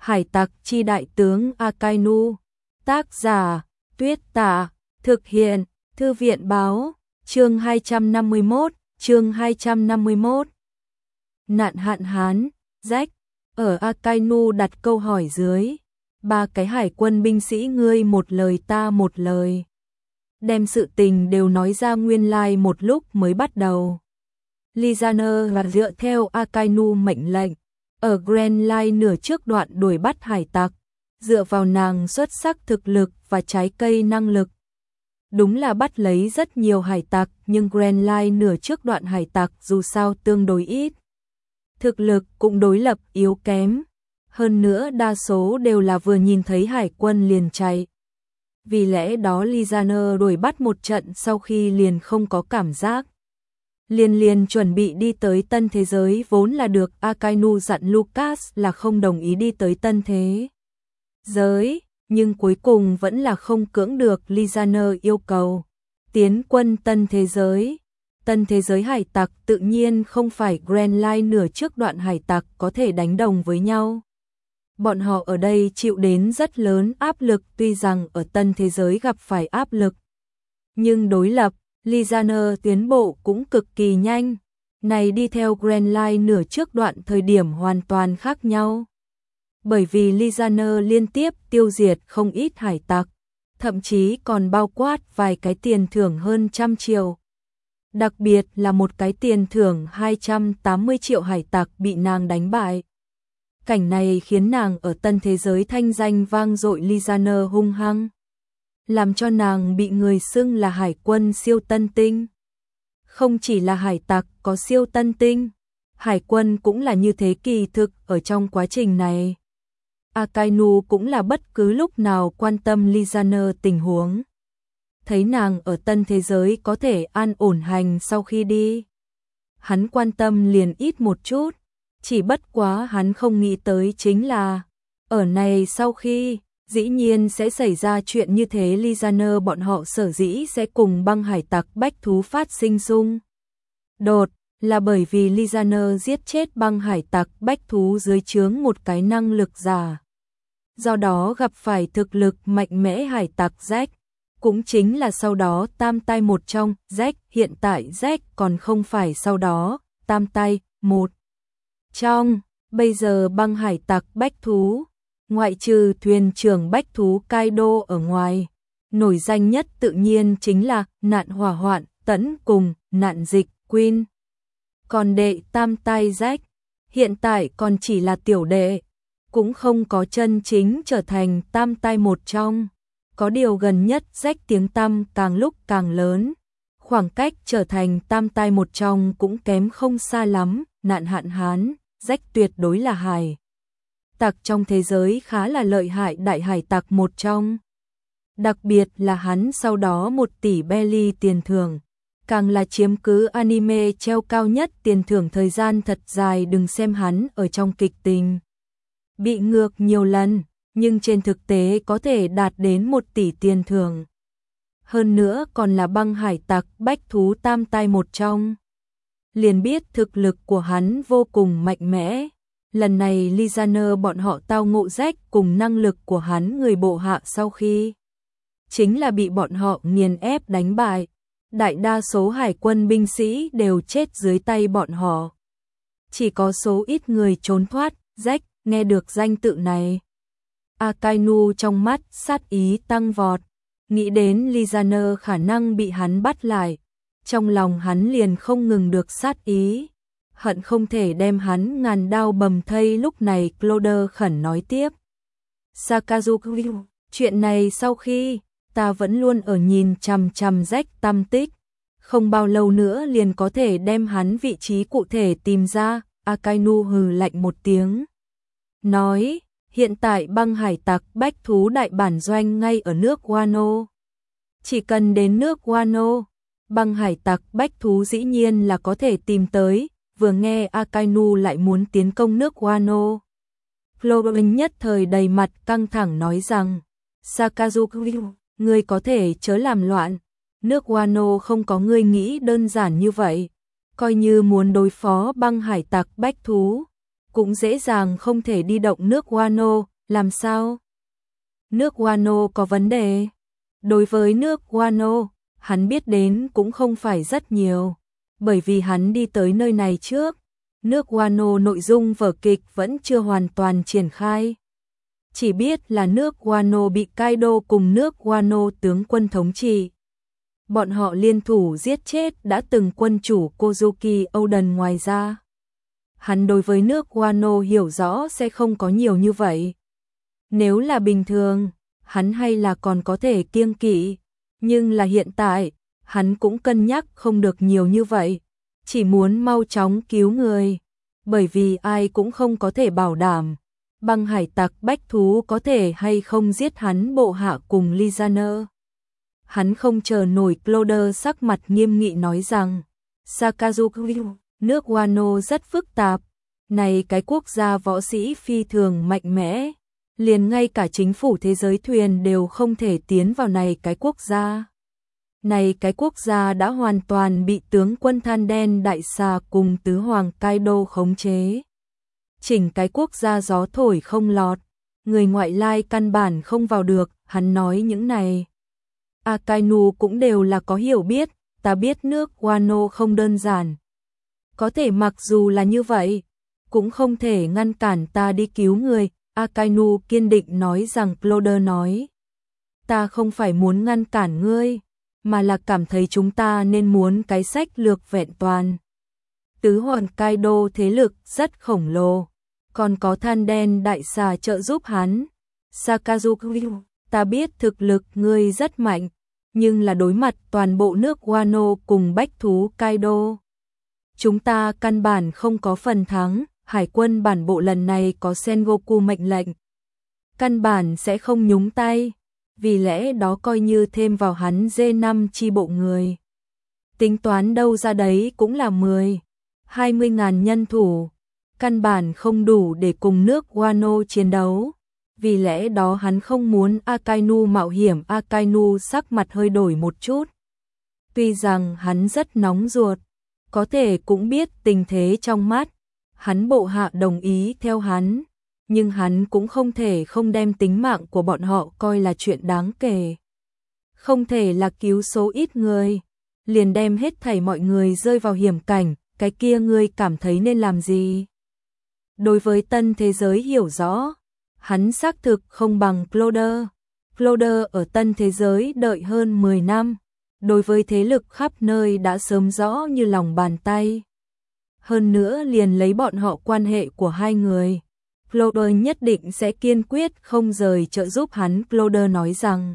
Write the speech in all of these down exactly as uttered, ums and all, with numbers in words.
Hải tặc chi đại tướng Akainu. Tác giả Tuyết Tả. Thực hiện Thư viện Báo. Chương hai trăm năm mươi mốt. Chương hai trăm năm mươi mốt. Nạn hạn hán. Jack ở Akainu đặt câu hỏi dưới. Ba cái hải quân binh sĩ ngươi một lời ta một lời. Đem sự tình đều nói ra nguyên lai like một lúc mới bắt đầu. Lizaner và dựa theo Akainu mệnh lệnh. Ở Grand Line nửa trước đoạn đuổi bắt hải tặc. Dựa vào nàng xuất sắc thực lực và trái cây năng lực. Đúng là bắt lấy rất nhiều hải tặc, nhưng Grand Line nửa trước đoạn hải tặc dù sao tương đối ít. Thực lực cũng đối lập yếu kém. Hơn nữa đa số đều là vừa nhìn thấy hải quân liền chạy. Vì lẽ đó Lizaner đuổi bắt một trận sau khi liền không có cảm giác. Liền liền chuẩn bị đi tới tân thế giới, vốn là được Akainu dặn Lucas là không đồng ý đi tới tân thế giới, nhưng cuối cùng vẫn là không cưỡng được Lizaner yêu cầu. Tiến quân tân thế giới. Tân thế giới hải tặc tự nhiên không phải Grand Line nửa trước đoạn hải tặc có thể đánh đồng với nhau. Bọn họ ở đây chịu đến rất lớn áp lực, tuy rằng ở tân thế giới gặp phải áp lực. Nhưng đối lập, Lizaner tiến bộ cũng cực kỳ nhanh. Này đi theo Grand Line nửa trước đoạn thời điểm hoàn toàn khác nhau. Bởi vì Lizaner liên tiếp tiêu diệt không ít hải tặc, thậm chí còn bao quát vài cái tiền thưởng hơn trăm triệu. Đặc biệt là một cái tiền thưởng hai trăm tám mươi triệu hải tặc bị nàng đánh bại. Cảnh này khiến nàng ở tân thế giới thanh danh vang dội. Lizaner hung hăng, làm cho nàng bị người xưng là hải quân siêu tân tinh. Không chỉ là hải tặc có siêu tân tinh, hải quân cũng là như thế. Kỳ thực ở trong quá trình này, Akainu cũng là bất cứ lúc nào quan tâm Lizaner tình huống. Thấy nàng ở tân thế giới có thể an ổn hành sau khi đi, hắn quan tâm liền ít một chút. Chỉ bất quá hắn không nghĩ tới chính là ở này sau khi dĩ nhiên sẽ xảy ra chuyện như thế. Lizaner bọn họ sở dĩ sẽ cùng băng hải tặc bách thú phát sinh xung đột là bởi vì Lizaner giết chết băng hải tặc bách thú dưới trướng một cái năng lực giả. Do đó gặp phải thực lực mạnh mẽ hải tặc Jack, cũng chính là sau đó tam tai một trong. Jack hiện tại Jack còn không phải sau đó tam tai một trong. Bây giờ băng hải tặc bách thú, ngoại trừ thuyền trưởng bách thú Kaido ở ngoài, nổi danh nhất tự nhiên chính là nạn hỏa hoạn Tẫn cùng nạn dịch Queen. Còn đệ tam tai Jack hiện tại còn chỉ là tiểu đệ, cũng không có chân chính trở thành tam tai một trong. Có điều gần nhất Jack tiếng tăm càng lúc càng lớn, khoảng cách trở thành tam tai một trong cũng kém không xa lắm. Nạn hạn hán, Jack tuyệt đối là hải tặc trong thế giới khá là lợi hại đại hải tặc một trong. Đặc biệt là hắn sau đó một tỷ belly tiền thưởng, càng là chiếm cứ anime treo cao nhất tiền thưởng thời gian thật dài. Đừng xem hắn ở trong kịch tình bị ngược nhiều lần, nhưng trên thực tế có thể đạt đến một tỷ tiền thưởng. Hơn nữa còn là băng hải tặc bách thú tam tai một trong. Liền biết thực lực của hắn vô cùng mạnh mẽ. Lần này Lizaner bọn họ tao ngộ Jack cùng năng lực của hắn người bộ hạ sau khi chính là bị bọn họ nghiền ép đánh bại. Đại đa số hải quân binh sĩ đều chết dưới tay bọn họ. Chỉ có số ít người trốn thoát. Jack nghe được danh tự này, Akainu trong mắt sát ý tăng vọt. Nghĩ đến Lizaner khả năng bị hắn bắt lại, trong lòng hắn liền không ngừng được sát ý, hận không thể đem hắn ngàn đao bầm thây. Lúc này Cloder khẩn nói tiếp, Sakazuki, chuyện này sau khi ta vẫn luôn ở nhìn chằm chằm Jack tâm tích, không bao lâu nữa liền có thể đem hắn vị trí cụ thể tìm ra. Akainu hừ lạnh một tiếng, nói, hiện tại băng hải tặc bách thú đại bản doanh ngay ở nước Wano. Chỉ cần đến nước Wano, băng hải tặc bách thú dĩ nhiên là có thể tìm tới. Vừa nghe Akainu lại muốn tiến công nước Wano, Florence nhất thời đầy mặt căng thẳng nói rằng, Sakazuki, ngươi có thể chớ làm loạn. Nước Wano không có ngươi nghĩ đơn giản như vậy. Coi như muốn đối phó băng hải tặc bách thú, cũng dễ dàng không thể đi động nước Wano. Làm sao? Nước Wano có vấn đề? Đối với nước Wano, hắn biết đến cũng không phải rất nhiều, bởi vì hắn đi tới nơi này trước. Nước Wano nội dung vở kịch vẫn chưa hoàn toàn triển khai. Chỉ biết là nước Wano bị Kaido cùng nước Wano tướng quân thống trị. Bọn họ liên thủ giết chết đã từng quân chủ Kozuki Oden. Ngoài ra, hắn đối với nước Wano hiểu rõ sẽ không có nhiều như vậy. Nếu là bình thường, hắn hay là còn có thể kiêng kỵ, nhưng là hiện tại, hắn cũng cân nhắc không được nhiều như vậy, chỉ muốn mau chóng cứu người, bởi vì ai cũng không có thể bảo đảm băng hải tặc bách thú có thể hay không giết hắn bộ hạ cùng Lizaner. Hắn không chờ nổi. Cloder sắc mặt nghiêm nghị nói rằng, Sakazuki, nước Wano rất phức tạp, này cái quốc gia võ sĩ phi thường mạnh mẽ, liền ngay cả chính phủ thế giới thuyền đều không thể tiến vào này cái quốc gia. Này cái quốc gia đã hoàn toàn bị tướng quân Than Đen Đại Xà cùng tứ hoàng Kaido khống chế. Chỉnh cái quốc gia gió thổi không lọt, người ngoại lai căn bản không vào được. Hắn nói những này, Akainu cũng đều là có hiểu biết, ta biết nước Wano không đơn giản. Có thể mặc dù là như vậy, cũng không thể ngăn cản ta đi cứu người. Akainu kiên định nói rằng. Cloder nói, ta không phải muốn ngăn cản ngươi, mà là cảm thấy chúng ta nên muốn cái sách lược vẹn toàn. Tứ hoàng Kaido thế lực rất khổng lồ, còn có Than Đen Đại Xà trợ giúp hắn. Sakazuki, ta biết thực lực ngươi rất mạnh, nhưng là đối mặt toàn bộ nước Wano cùng bách thú Kaido, chúng ta căn bản không có phần thắng. Hải quân bản bộ lần này có Sengoku mệnh lệnh, căn bản sẽ không nhúng tay, vì lẽ đó coi như thêm vào hắn dê năm chi bộ người. Tính toán đâu ra đấy cũng là mười, hai mươi ngàn nhân thủ, căn bản không đủ để cùng nước Wano chiến đấu. Vì lẽ đó hắn không muốn Akainu mạo hiểm. Akainu sắc mặt hơi đổi một chút. Tuy rằng hắn rất nóng ruột, có thể cũng biết tình thế trong mắt. Hắn bộ hạ đồng ý theo hắn, nhưng hắn cũng không thể không đem tính mạng của bọn họ coi là chuyện đáng kể. Không thể là cứu số ít người, liền đem hết thảy mọi người rơi vào hiểm cảnh, cái kia ngươi cảm thấy nên làm gì? Đối với tân thế giới hiểu rõ, hắn xác thực không bằng Cloder. Cloder ở tân thế giới đợi hơn mười năm, đối với thế lực khắp nơi đã sớm rõ như lòng bàn tay. Hơn nữa liền lấy bọn họ quan hệ của hai người, Cloder nhất định sẽ kiên quyết không rời trợ giúp hắn. Cloder nói rằng,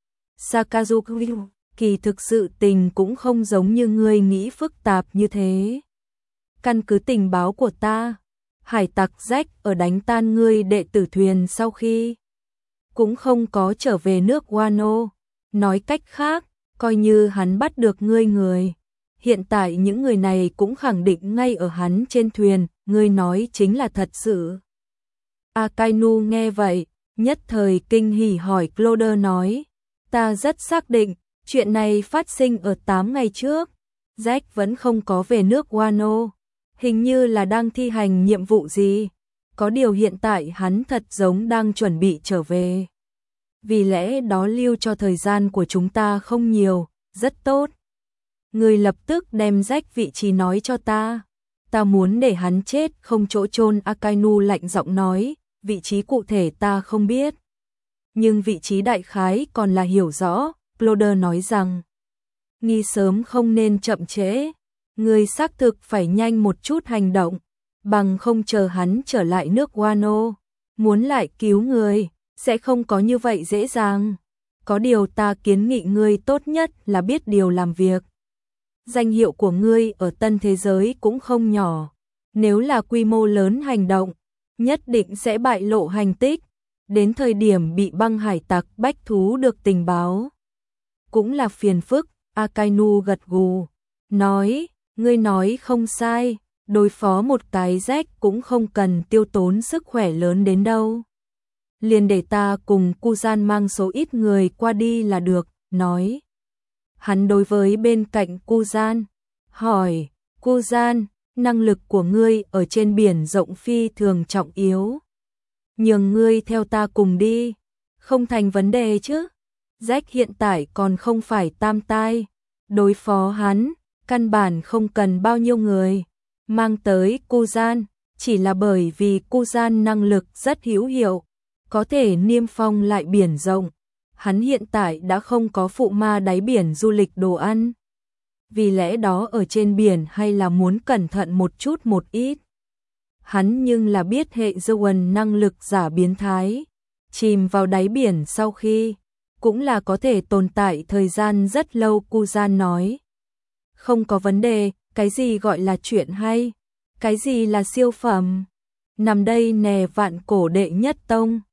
Sakazuki, kỳ thực sự tình cũng không giống như ngươi nghĩ phức tạp như thế. Căn cứ tình báo của ta, hải tặc Jack ở đánh tan ngươi đệ tử thuyền sau khi cũng không có trở về nước Wano. Nói cách khác, coi như hắn bắt được ngươi người, hiện tại những người này cũng khẳng định ngay ở hắn trên thuyền. Ngươi nói chính là thật sự? Akainu nghe vậy, nhất thời kinh hỉ hỏi. Cloder nói, ta rất xác định, chuyện này phát sinh ở tám ngày trước. Jack vẫn không có về nước Wano, hình như là đang thi hành nhiệm vụ gì. Có điều hiện tại hắn thật giống đang chuẩn bị trở về. Vì lẽ đó lưu cho thời gian của chúng ta không nhiều. Rất tốt. Người lập tức đem Jack vị trí nói cho ta. Ta muốn để hắn chết không chỗ chôn. Akainu lạnh giọng nói, vị trí cụ thể ta không biết, nhưng vị trí đại khái còn là hiểu rõ. Cloder nói rằng, nghi sớm không nên chậm trễ, người xác thực phải nhanh một chút hành động, bằng không chờ hắn trở lại nước Wano, muốn lại cứu người, sẽ không có như vậy dễ dàng. Có điều ta kiến nghị ngươi tốt nhất là biết điều làm việc. Danh hiệu của ngươi ở tân thế giới cũng không nhỏ, nếu là quy mô lớn hành động, nhất định sẽ bại lộ hành tích, đến thời điểm bị băng hải tặc bách thú được tình báo, cũng là phiền phức. Akainu gật gù, nói, ngươi nói không sai, đối phó một cái Jack cũng không cần tiêu tốn sức khỏe lớn đến đâu. Liền để ta cùng Kuzan mang số ít người qua đi là được. Nói, hắn đối với bên cạnh Kuzan, hỏi, Kuzan, năng lực của ngươi ở trên biển rộng phi thường trọng yếu. nhường ngươi theo ta cùng đi, không thành vấn đề chứ. Jack hiện tại còn không phải tam tai, đối phó hắn, căn bản không cần bao nhiêu người. Mang tới Kuzan, chỉ là bởi vì Kuzan năng lực rất hữu hiệu, có thể niêm phong lại biển rộng. Hắn hiện tại đã không có phụ ma đáy biển du lịch đồ ăn. Vì lẽ đó ở trên biển hay là muốn cẩn thận một chút một ít. Hắn nhưng là biết hệ Zoan năng lực giả biến thái, chìm vào đáy biển sau khi, cũng là có thể tồn tại thời gian rất lâu. Kuzan nói. Không có vấn đề, cái gì gọi là chuyện hay, cái gì là siêu phẩm. Nằm đây nè vạn cổ đệ nhất tông.